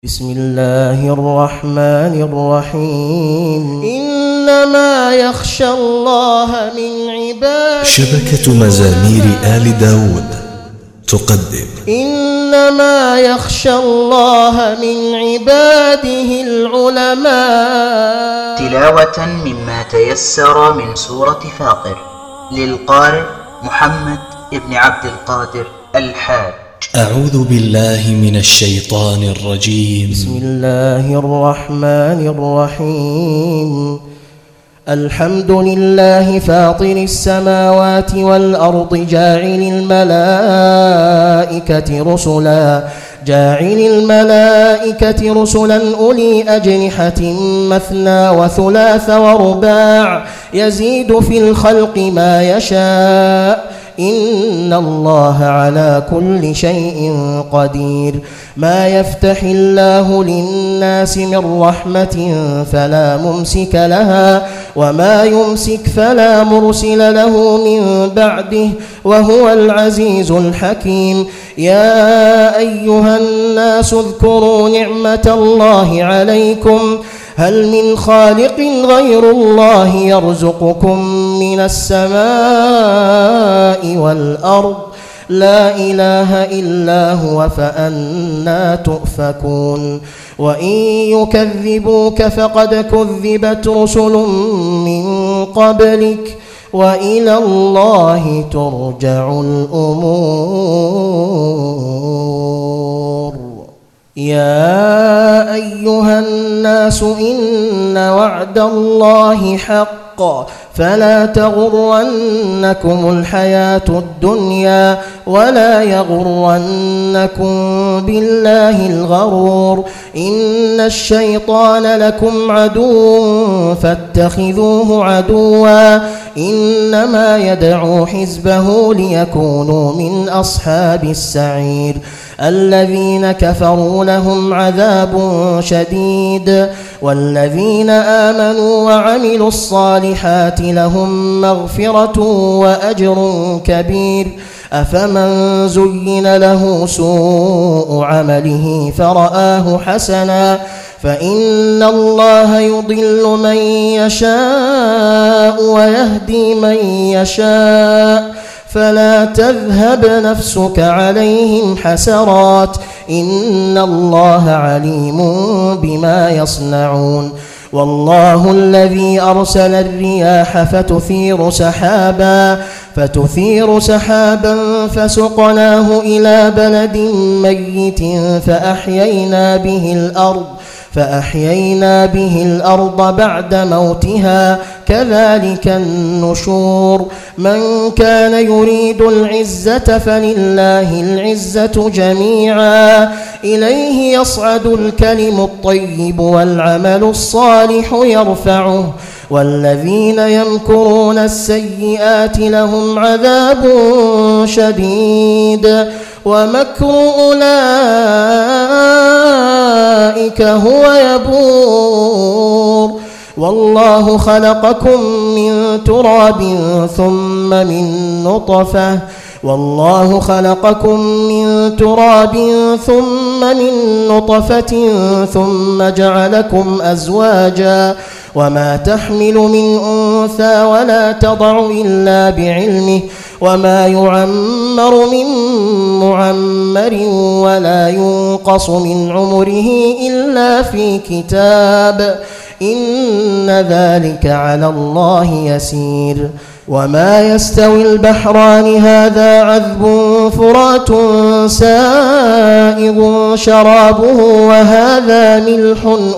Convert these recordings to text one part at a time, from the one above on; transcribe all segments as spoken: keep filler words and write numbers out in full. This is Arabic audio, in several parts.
بسم الله الرحمن الرحيم إنما يخشى الله من عباده. شبكة مزامير آل داود تقدم إنما يخشى الله من عباده العلماء. تلاوة مما تيسر من سورة فاطر للقارئ محمد ابن عبد القادر الحاج. أعوذ بالله من الشيطان الرجيم. بسم الله الرحمن الرحيم الحمد لله فاطر السماوات والأرض جاعل الملائكة رسلا جاعل الملائكة رسلا أولي أجنحة مثنى وثلاث ورباع يزيد في الخلق ما يشاء إن الله على كل شيء قدير. ما يفتح الله للناس من رحمة فلا ممسك لها وما يمسك فلا مرسل له من بعده وهو العزيز الحكيم. يا أيها الناس اذكروا نعمة الله عليكم هل من خالق غير الله يرزقكم من السماء والأرض لا إله إلا هو فأنى تؤفكون. وإن يكذبوك فقد كذبت رسل من قبلك وإلى الله ترجع الأمور. يا أيها الناس إن وعد الله حق فلا تغرنكم الحياة الدنيا ولا يغرنكم بالله الغرور. إن الشيطان لكم عدو فاتخذوه عدوا إنما يدعو حزبه ليكونوا من أصحاب السعير. الذين كفروا لهم عذاب شديد والذين آمنوا وعملوا الصالحات لهم مغفرة وأجر كبير. أفمن زين له سوء عمله فرآه حسنا فإن الله يضل من يشاء ويهدي من يشاء فلا تذهب نفسك عليهم حسرات إن الله عليم بما يصنعون. والله الذي أرسل الرياح فتثير سحابا فتثير سحابا فسقناه إلى بلد ميت فأحيينا به الأرض فأحيينا به الأرض بعد موتها كذلك النشور. من كان يريد العزة فلله العزة جميعا إليه يصعد الكلم الطيب والعمل الصالح يرفعه والذين يمكرون السيئات لهم عذاب شديد ومكر أولئك هو يبور. والله خلقكم من تراب ثم من نطفة والله خلقكم من تراب ثم من نطفة ثم جعلكم أزواجا وما تحمل من أنثى ولا تضع إلا بعلمه وما يعمر من معمر ولا ينقص من عمره إلا في كتاب إن ذلك على الله يسير. وما يستوي البحران هذا عذب فرات سائغ شرابه وهذا ملح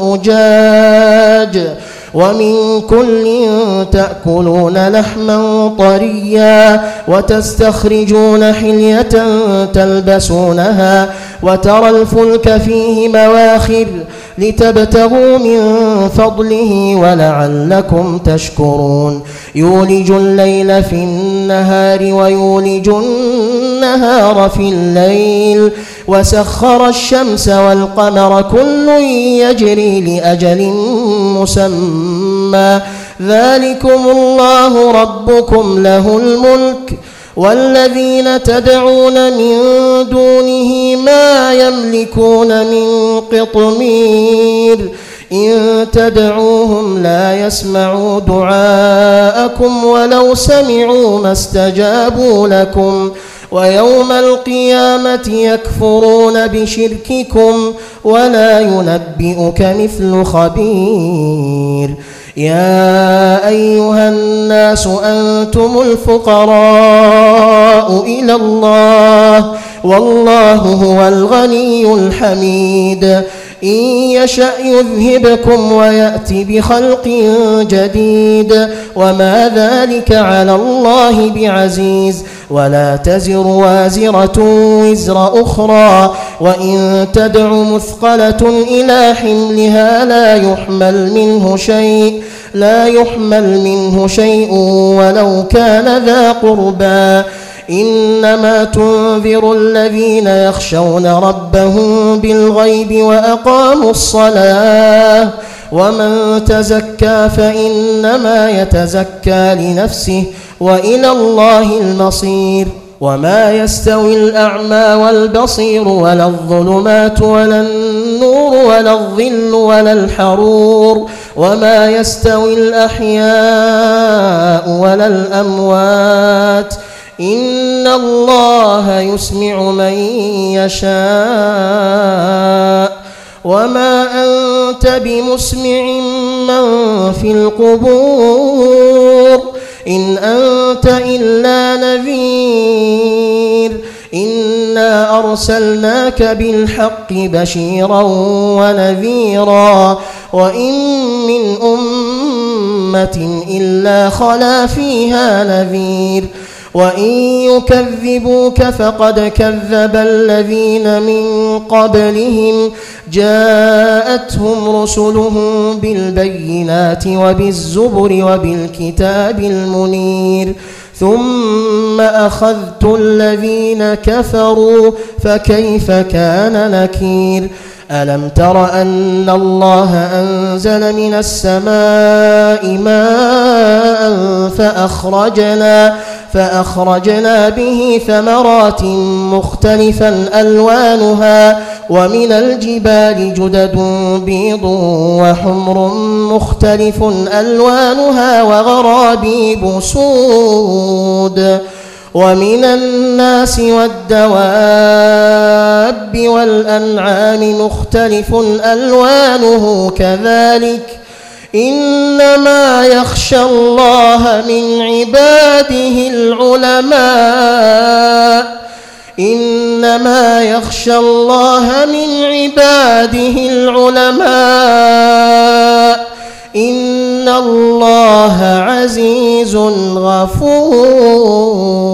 أجاج ومن كل تأكلون لحما طريا وتستخرجون حلية تلبسونها وترى الفلك فيه مواخر لتبتغوا من فضله ولعلكم تشكرون. يولج الليل في النهار ويولج النهار في الليل وسخر الشمس والقمر كل يجري لأجل مسمى ذلكم الله ربكم له الملك والذين تدعون من دونه ما يملكون من قطمير إن تدعوهم لا يسمعوا دعاءكم ولو سمعوا ما استجابوا لكم ويوم القيامة يكفرون بشرككم ولا ينبئك مثل خبير. يا أيها الناس أنتم الفقراء إلى الله والله هو الغني الحميد إن يشأ يذهبكم ويأتي بخلق جديد وما ذلك على الله بعزيز ولا تزر وازرة وزر أخرى وإن تدع مثقلة إلى حملها لا يحمل منه شيء لا يحمل منه شيء ولو كان ذا قربى إنما تنذر الذين يخشون ربهم بالغيب وأقاموا الصلاة ومن تزكى فإنما يتزكى لنفسه وإلى الله المصير. وما يستوي الأعمى والبصير ولا الظلمات ولا النور ولا الظل ولا الحرور وما يستوي الأحياء ولا الأموات إن الله يسمع من يشاء وما أنت بمسمع من في القبور إن أنت إلا نذير إنا أرسلناك بالحق بشيرا ونذيرا وإن من أمة إلا خلا فيها نذير وإن يكذبوك فقد كذب الذين من قبلهم جاءتهم رسلهم بالبينات وبالزبر وبالكتاب المنير ثم أخذت الذين كفروا فكيف كان نكير. ألم تر أن الله أنزل من السماء ماء فأخرجنا فأخرجنا به ثمرات مختلفا ألوانها ومن الجبال جدد بيض وحمر مختلف ألوانها وغرابيب سود ومن الناس والدواب والأنعام مختلف ألوانه كذلك إنما يخشى الله من عباده العلماء إنما يخشى الله من عباده العلماء إن الله عزيز غفور.